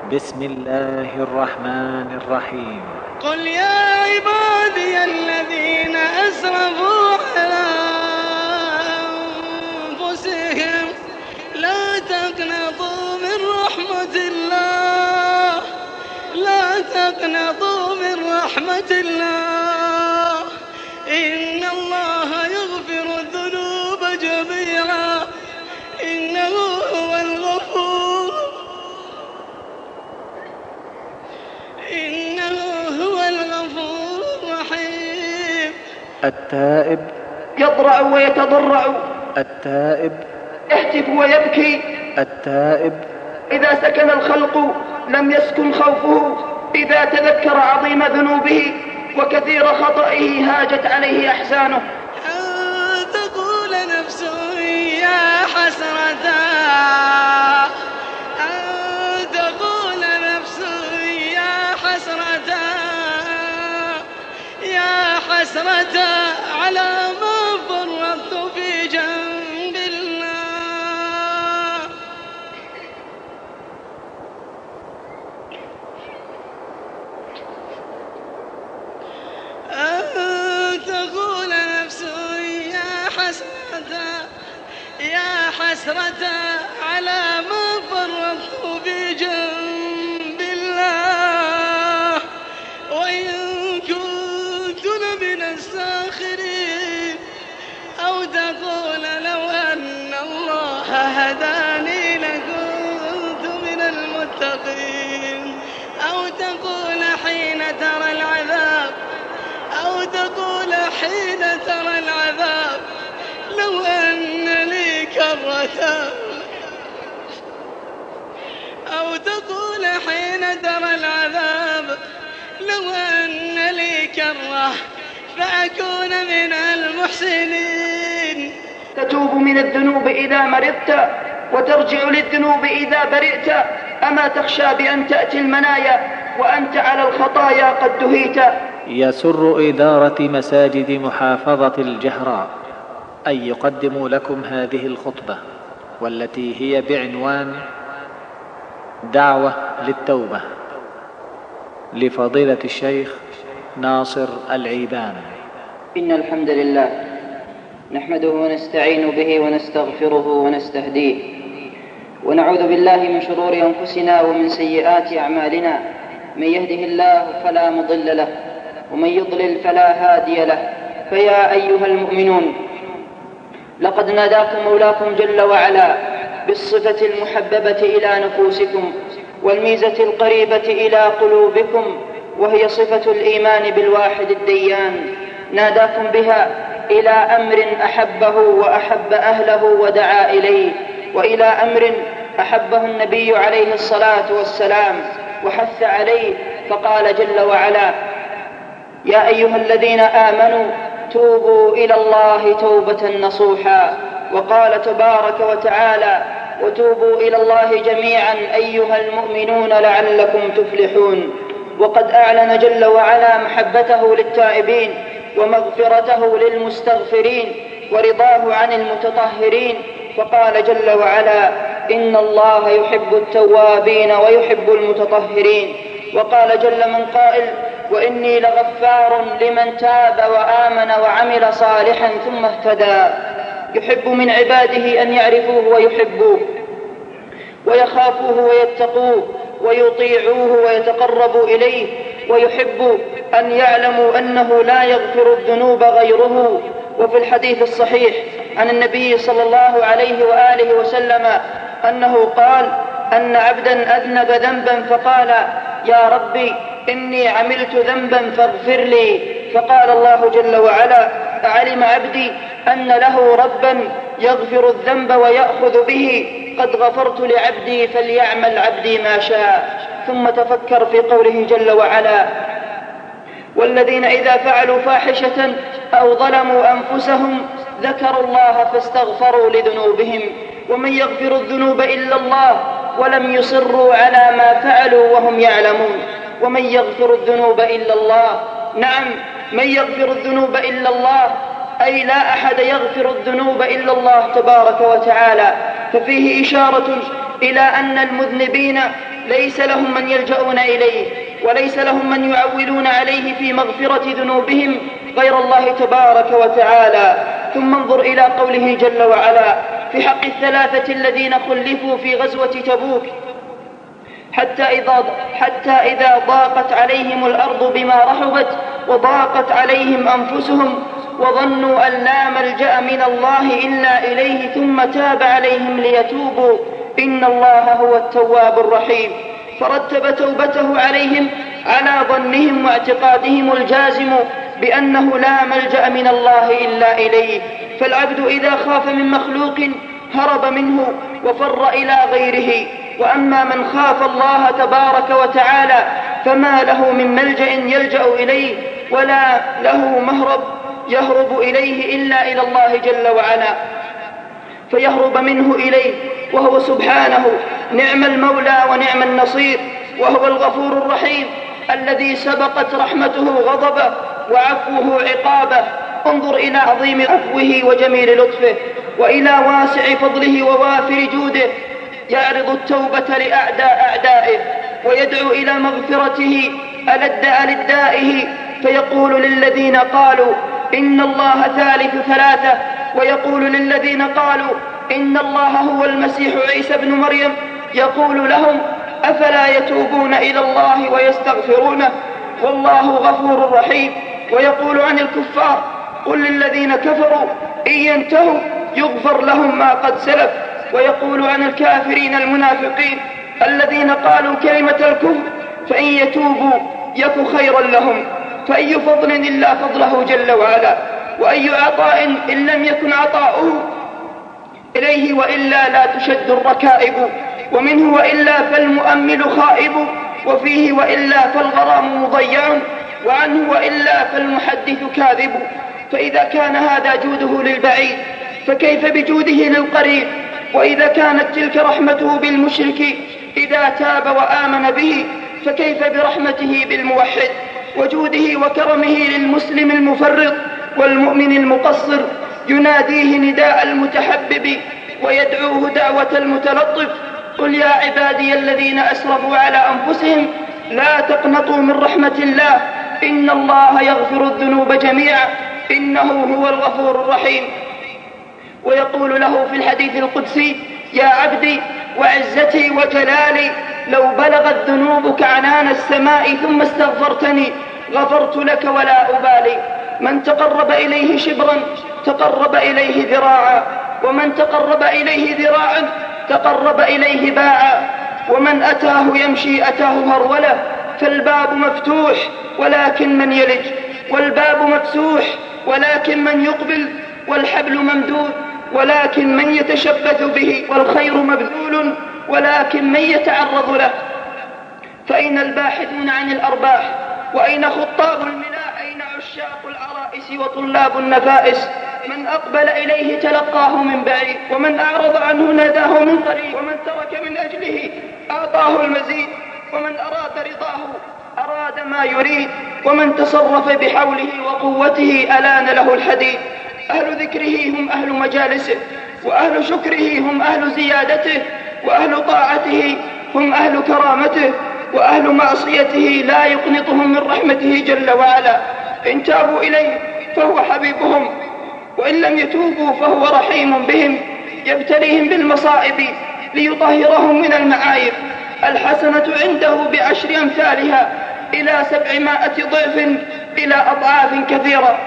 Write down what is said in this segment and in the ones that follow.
بسم الله الرحمن الرحيم. قل يا عبادي الذين أسرفوا على أنفسهم لا تقنطوا من رحمة الله، لا تقنطوا من رحمة الله، إن الله يغفر الذنوب جميعا إنه هو الغفور، إنه هو الغفور الرحيم. التائب يضرع ويتضرع، التائب يهتف ويبكي، التائب إذا سكن الخلق لم يسكن خوفه، إذا تذكر عظيم ذنوبه وكثير خطئه هاجت عليه أحزانه. أن تقول نفس يا حسرة، أن تقول نفس يا حسرة، يا حسرة على ما فرطت في جنب الله. أن تقول نفس يا حسرة، يا حسرة على ما فرطت في جنب الله، وإن كنت لمن الساخرين. أو تقول لو أن الله هداني لكنت من المتقين. أو تقول حين ترى العذاب، أو تقول حين ترى العذاب لو أن لي كرة، أو تقول حين ترى العذاب لو أن لي كرة فأكون من المحسنين. تتوب من الذنوب إذا مرضت وترجع للذنوب إذا برئت، أما تخشى بأن تأتي المنايا وأنت على الخطايا قد دهيت. يسر إدارة مساجد محافظة الجهراء أن يقدموا لكم هذه الخطبة، والتي هي بعنوان دعوة للتوبة، لفضيلة الشيخ ناصر العيبان. إن الحمد لله نحمده ونستعين به ونستغفره ونستهديه، ونعوذ بالله من شرور أنفسنا ومن سيئات أعمالنا، من يهده الله فلا مضل له ومن يضلل فلا هادي له. فيا أيها المؤمنون، لقد ناداكم مولاكم جل وعلا بالصفة المحببة إلى نفوسكم والميزة القريبة إلى قلوبكم، وهي صفة الإيمان بالواحد الديان. ناداكم بها إلى أمر أحبه وأحب أهله ودعا إليه، وإلى أمر أحبه النبي عليه الصلاة والسلام وحث عليه، فقال جل وعلا: يا أيها الذين آمنوا توبوا إلى الله توبة نصوحا. وقال تبارك وتعالى: وتوبوا إلى الله جميعا أيها المؤمنون لعلكم تفلحون. وقد أعلن جل وعلا محبته للتائبين ومغفرته للمستغفرين ورضاه عن المتطهرين، فقال جل وعلا: إن الله يحب التوابين ويحب المتطهرين. وقال جل من قائل: وإني لغفار لمن تاب وآمن وعمل صالحا ثم اهتدى. يحب من عباده أن يعرفوه ويحبوه ويخافوه ويتقوه ويطيعوه ويتقربوا إليه، ويحب أن يعلموا أنه لا يغفر الذنوب غيره. وفي الحديث الصحيح عن النبي صلى الله عليه وآله وسلم أنه قال أن عبدا أذنب ذنبا فقال: يا ربي إني عملت ذنبا فاغفر لي. فقال الله جل وعلا: أعلم عبدي أن له ربا يغفر الذنب ويأخذ به، قد غفرت لعبدي فليعمل عبدي ما شاء. ثم تفكر في قوله جل وعلا: والذين إذا فعلوا فاحشة أو ظلموا أنفسهم ذكروا الله فاستغفروا لذنوبهم، ومن يغفر الذنوب إلا الله ولم يصروا على ما فعلوا وهم يعلمون. ومن يغفر الذنوب إلا الله، نعم، من يغفر الذنوب إلا الله، أي لا أحد يغفر الذنوب إلا الله تبارك وتعالى. ففيه إشارة إلى أن المذنبين ليس لهم من يلجؤون إليه وليس لهم من يعولون عليه في مغفرة ذنوبهم غير الله تبارك وتعالى. ثم انظر إلى قوله جل وعلا في حق الثلاثة الذين خلفوا في غزوة تبوك حتى إذا ضاقت عليهم الأرض بما رحبت وضاقت عليهم أنفسهم وظنوا أن لا ملجأ من الله إلا إليه ثم تاب عليهم ليتوبوا إن الله هو التواب الرحيم. فرتب توبته عليهم على ظنهم واعتقادهم الجازم بأنه لا ملجأ من الله إلا إليه. فالعبد إذا خاف من مخلوق هرب منه وفر إلى غيره، وأما من خاف الله تبارك وتعالى فما له من ملجأ يلجأ إليه ولا له مهرب يهرب إليه إلا إلى الله جل وعلا، فيهرب منه إليه، وهو سبحانه نعم المولى ونعم النصير، وهو الغفور الرحيم الذي سبقت رحمته غضبه وعفوه عقابه. انظر إلى عظيم عفوه وجميل لطفه وإلى واسع فضله ووافر جوده، يعرض التوبة لأعداء أعدائه ويدعو إلى مغفرته ألد ألدائه، فيقول للذين قالوا إن الله ثالث ثلاثة ويقول للذين قالوا إن الله هو المسيح عيسى ابن مريم يقول لهم أفلا يتوبون إلى الله ويستغفرونه والله غفور رحيم. ويقول عن الكفار قل للذين كفروا إن ينتهوا يغفر لهم ما قد سلف. ويقول عن الكافرين المنافقين الذين قالوا كلمة الكفر فإن يتوبوا يك خيرا لهم. فأي فضل إلا فضله جل وعلا، وأي عطاء إن لم يكن عطاؤه إليه وإلا لا تشد الركائب، ومنه وإلا فالمؤمل خائب، وفيه وإلا فالغرام مضيع، وعنه وإلا فالمحدث كاذب. فإذا كان هذا جوده للبعيد فكيف بجوده للقريب؟ وإذا كانت تلك رحمته بالمشرك إذا تاب وآمن به فكيف برحمته بالموحد؟ وجوده وكرمه للمسلم المفرط والمؤمن المقصر يناديه نداء المتحبب ويدعوه دعوة المتلطف. قل يا عبادي الذين أسرفوا على أنفسهم لا تقنطوا من رحمة الله إن الله يغفر الذنوب جميعا إنه هو الغفور الرحيم. ويقول له في الحديث القدسي يا عبدي وعزتي وجلالي لو بلغت ذنوبك عنان السماء ثم استغفرتني غفرت لك ولا أبالي. من تقرب إليه شبرا تقرب إليه ذراعا، ومن تقرب إليه ذراعا تقرب إليه باعا، ومن أتاه يمشي أتاه هرولة. فالباب مفتوح ولكن من يلج، والباب مفسوح ولكن من يقبل، والحبل ممدود ولكن من يتشبث به، والخير مبذول ولكن من يتعرض له. فأين الباحثون عن الأرباح؟ وأين خطاب الملاء؟ أين عشاق العرائس وطلاب النفائس؟ من أقبل إليه تلقاه من بعيد، ومن أعرض عنه ناداه من قريب، ومن ترك من أجله أعطاه المزيد، ومن أراد رضاه أراد ما يريد، ومن تصرف بحوله وقوته ألان له الحديد. أهل ذكره هم أهل مجالسه، وأهل شكره هم أهل زيادته، وأهل طاعته هم أهل كرامته، وأهل معصيته لا يقنطهم من رحمته جل وعلا. إن تابوا إليه فهو حبيبهم، وإن لم يتوبوا فهو رحيم بهم، يبتليهم بالمصائب ليطهرهم من المعايب. الحسنة عنده بعشر أمثالها إلى 700 ضعف إلى أضعاف كثيرة،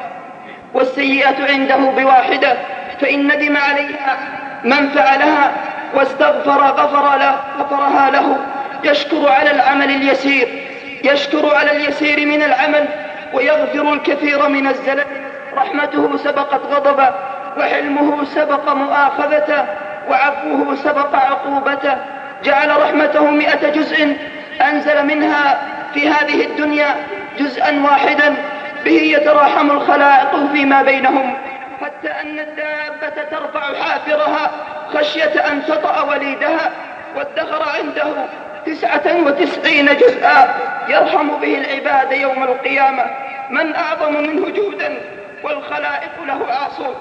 والسيئة عنده بواحدة فإن ندم عليها من فعلها واستغفر غفرها له. يشكر على العمل اليسير، يشكر على اليسير من العمل ويغفر الكثير من الزلل. رحمته سبقت غضبه، وحلمه سبق مؤاخذته، وعفوه سبق عقوبته. جعل رحمته 100 جزء أنزل منها في هذه الدنيا جزءا واحدا به يتراحم الخلائق فيما بينهم، حتى أن الدابة ترفع حافرها خشية أن تطأ وليدها. وادخر عنده 99 جزءا يرحم به العباد يوم القيامة. من أعظم منه جودا والخلائق له عاصون،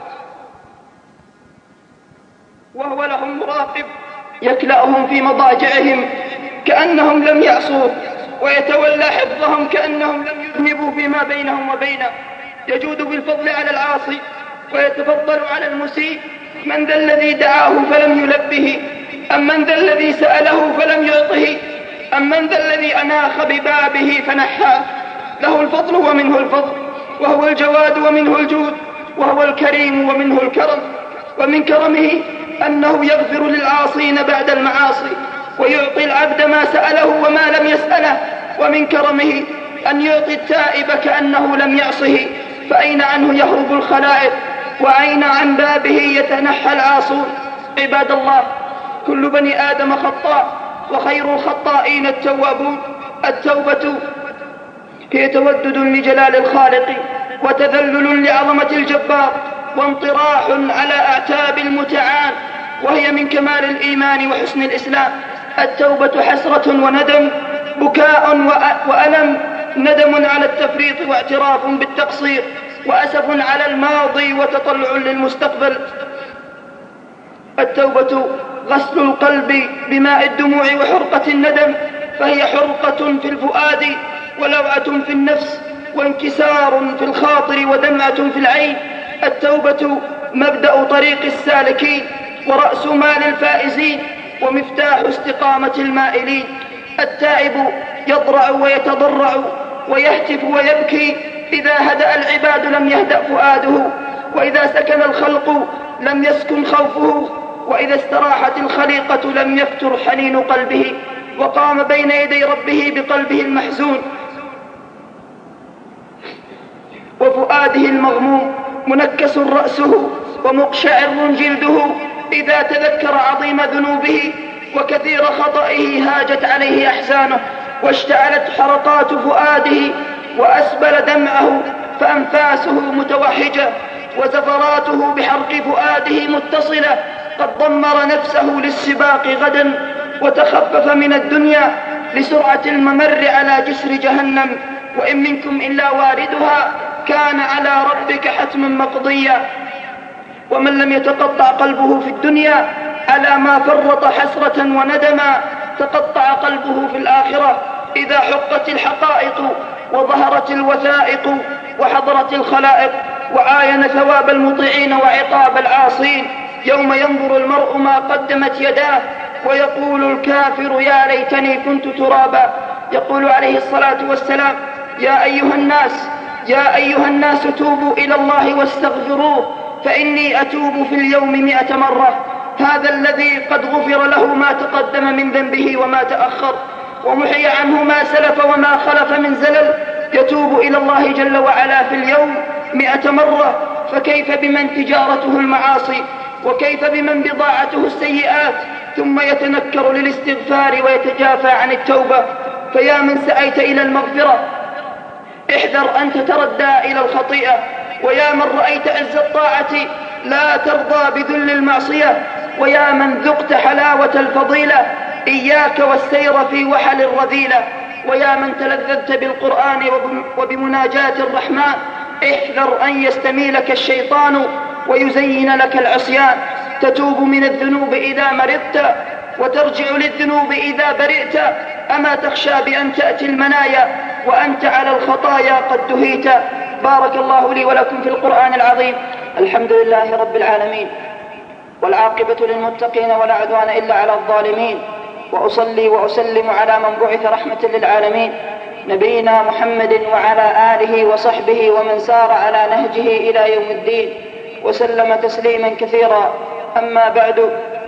وهو لهم مراقب يكلأهم في مضاجعهم كأنهم لم يعصوه، ويتولى حفظهم كأنهم لم يذنبوا فيما بينهم وبينه. يجود بالفضل على العاصي ويتفضل على المسيء. من ذا الذي دعاه فلم يلبه؟ أم من ذا الذي سأله فلم يعطه؟ أم من ذا الذي أناخ ببابه فنحاه؟ له الفضل ومنه الفضل، وهو الجواد ومنه الجود، وهو الكريم ومنه الكرم. ومن كرمه أنه يغفر للعاصين بعد المعاصي، ويعطي العبد ما سأله وما لم يسأله. ومن كرمه أن يعطي التائب كأنه لم يعصه، فأين عنه يهرب الخلائق، وأين عن بابه يتنحى العاصون. عباد الله، كل بني آدم خطاء، وخير الخطائين التوابون. التوبة هي تودد لجلال الخالق، وتذلل لعظمة الجبار، وانطراح على أعتاب المتعال، وهي من كمال الإيمان وحسن الإسلام. التوبة حسرة وندم، بكاء وألم، ندم على التفريط واعتراف بالتقصير، وأسف على الماضي وتطلع للمستقبل. التوبة غسل القلب بماء الدموع وحرقة الندم، فهي حرقة في الفؤاد ولوعة في النفس، وانكسار في الخاطر ودمعة في العين. التوبة مبدأ طريق السالكين، ورأس مال الفائزين، ومفتاح استقامة المائلين. التائب يضرع ويتضرع ويهتف ويبكي. إذا هدأ العباد لم يهدأ فؤاده، وإذا سكن الخلق لم يسكن خوفه، وإذا استراحت الخليقة لم يفتر حنين قلبه، وقام بين يدي ربه بقلبه المحزون وفؤاده المغموم، منكس رأسه ومقشعر جلده إذا تذكر عظيم ذنوبه وكثير خطئه. هاجت عليه أحزانه، واشتعلت حرقات فؤاده، وأسبل دمعه، فأنفاسه متوحجة، وزفراته بحرق فؤاده متصلة. قد ضمر نفسه للسباق غدا، وتخفف من الدنيا لسرعة الممر على جسر جهنم. وإن منكم إلا واردها كان على ربك حتما مقضيا. ومن لم يتقطع قلبه في الدنيا على ما فرط حسرة وندما، تقطع قلبه في الآخرة إذا حقت الحقائق وظهرت الوثائق وحضرت الخلائق، وعاين ثواب المطيعين وعقاب العاصين. يوم ينظر المرء ما قدمت يداه، ويقول الكافر يا ليتني كنت ترابا. يقول عليه الصلاة والسلام: يا أيها الناس توبوا إلى الله واستغفروه، فإني أتوب في اليوم 100 مرة. هذا الذي قد غفر له ما تقدم من ذنبه وما تأخر، ومحي عنه ما سلف وما خلف من زلل، يتوب إلى الله جل وعلا في اليوم 100 مرة. فكيف بمن تجارته المعاصي، وكيف بمن بضاعته السيئات، ثم يتنكر للاستغفار ويتجافى عن التوبة. فيا من سعيت إلى المغفرة، احذر أن تتردى إلى الخطيئة. ويا من رأيت عز الطاعة لا ترضى بذل المعصية. ويا من ذقت حلاوة الفضيلة، إياك والسير في وحل الرذيلة. ويا من تلذذت بالقرآن وبمناجاة الرحمن، احذر أن يستميلك الشيطان ويزين لك العصيان. تتوب من الذنوب إذا مرضت، وترجع للذنوب إذا برئت. أما تخشى بأن تأتي المنايا وأنت على الخطايا قد دهيت. بارك الله لي ولكم في القرآن العظيم. الحمد لله رب العالمين، والعاقبة للمتقين ولا عدوان إلا على الظالمين. وأصلي وأسلم على من بعث رحمة للعالمين، نبينا محمد وعلى آله وصحبه ومن سار على نهجه إلى يوم الدين، وسلم تسليما كثيرا. أما بعد،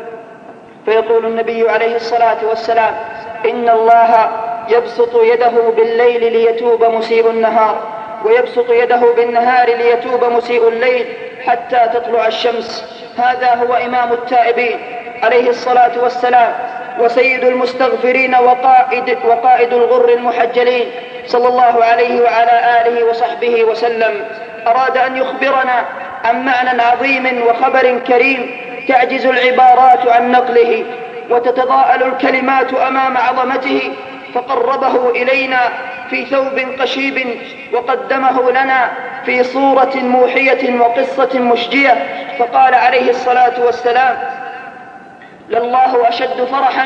فيقول النبي عليه الصلاة والسلام: إن الله يبسط يده بالليل ليتوب مسيء النهار، ويبسط يده بالنهار ليتوب مسيء الليل حتى تطلع الشمس. هذا هو إمام التائبين عليه الصلاة والسلام، وسيد المستغفرين، وقائد الغر المحجلين، صلى الله عليه وعلى آله وصحبه وسلم. أراد أن يخبرنا عن معنى عظيم وخبر كريم تعجز العبارات عن نقله، وتتضاءل الكلمات أمام عظمته، فقربه إلينا في ثوب قشيب، وقدمه لنا في صورة موحية وقصة مشجية. فقال عليه الصلاة والسلام: لله أشد فرحا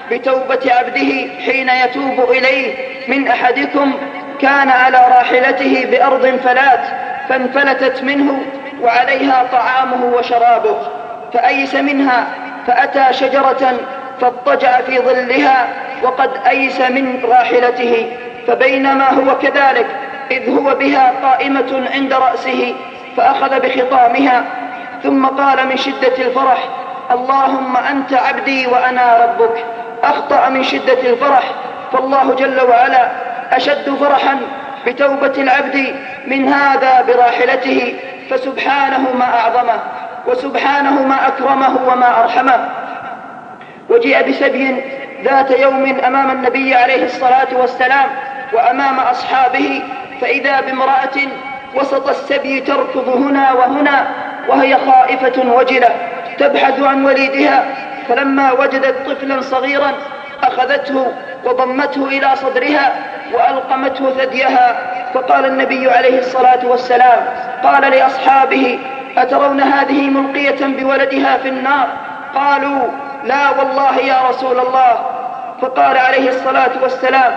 بتوبة عبده حين يتوب إليه من أحدكم كان على راحلته بأرض فلات فانفلتت منه وعليها طعامه وشرابه فأيس منها فأتى شجرة فاضطجع في ظلها وقد أيس من راحلته، فبينما هو كذلك إذ هو بها قائمة عند رأسه فأخذ بخطامها ثم قال من شدة الفرح: اللهم أنت عبدي وأنا ربك. أخطأ من شدة الفرح، فالله جل وعلا أشد فرحا بتوبة العبد من هذا براحلته، فسبحانه ما أعظمه وسبحانه ما أكرمه وما أرحمه. وجيء بسبي ذات يوم أمام النبي عليه الصلاة والسلام وأمام أصحابه، فإذا بامرأة وسط السبي تركض هنا وهنا وهي خائفة وجلة تبحث عن وليدها، فلما وجدت طفلا صغيرا أخذته وضمته إلى صدرها وألقمته ثديها. فقال النبي عليه الصلاة والسلام قال لأصحابه: أترون هذه ملقية بولدها في النار؟ قالوا: لا والله يا رسول الله. فقال عليه الصلاة والسلام: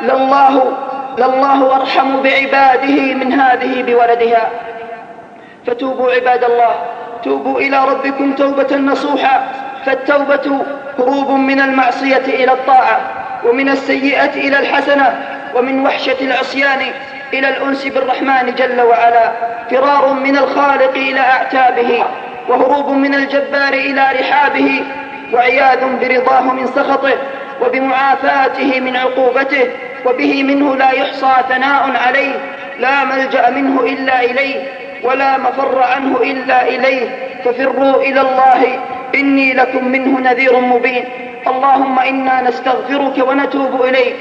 لله أرحم بعباده من هذه بولدها. فتوبوا عباد الله، توبوا إلى ربكم توبة نصوحا، فالتوبة هروب من المعصية إلى الطاعة، ومن السيئة إلى الحسنة، ومن وحشة العصيان إلى الأنس بالرحمن جل وعلا، فرار من الخالق إلى أعتابه، وهروب من الجبار إلى رحابه، وعياذ برضاه من سخطه، وبمعافاته من عقوبته، وبه منه لا يحصى ثناء عليه، لا ملجأ منه إلا إليه، ولا مفر عنه إلا إليه، ففروا إلى الله إني لكم منه نذير مبين. اللهم إنا نستغفرك ونتوب إليك،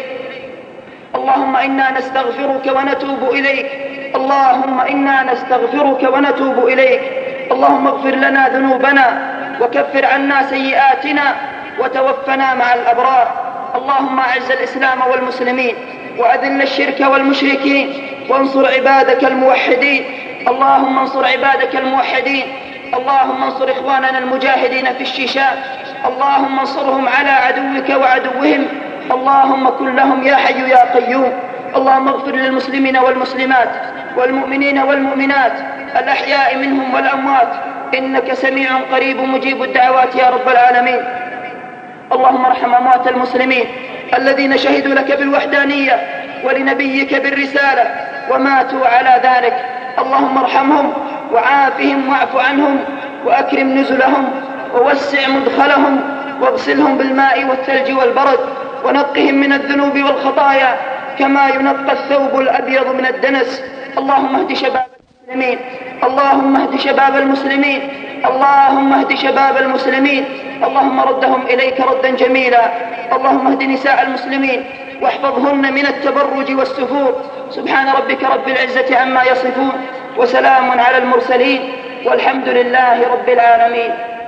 اللهم إنا نستغفرك ونتوب إليك، اللهم إنا نستغفرك ونتوب إليك. اللهم اغفر لنا ذنوبنا وكفر عنا سيئاتنا وتوفنا مع الأبرار. اللهم أعز الإسلام والمسلمين وأذل الشرك والمشركين وانصر عبادك الموحدين. اللهم انصر عبادك الموحدين، اللهم انصر إخواننا المجاهدين في الشيشان، اللهم انصرهم على عدوك وعدوهم، اللهم كن لهم يا حي يا قيوم. اللهم اغفر للمسلمين والمسلمات والمؤمنين والمؤمنات الأحياء منهم والأموات، إنك سميع قريب مجيب الدعوات يا رب العالمين. اللهم ارحم أموات المسلمين الذين شهدوا لك بالوحدانية ولنبيك بالرسالة وماتوا على ذلك، اللهم ارحمهم وعافهم واعف عنهم وأكرم نزلهم ووسع مدخلهم واغسلهم بالماء والثلج والبرد ونقهم من الذنوب والخطايا كما ينقى الثوب الأبيض من الدنس. اللهم اهد شباب المسلمين، اللهم اهد شباب المسلمين، اللهم اهد شباب المسلمين، اللهم ردهم إليك ردا جميلا. اللهم اهد نساء المسلمين واحفظهن من التبرج والسفور. سبحان ربك رب العزة عما يصفون وسلام على المرسلين والحمد لله رب العالمين.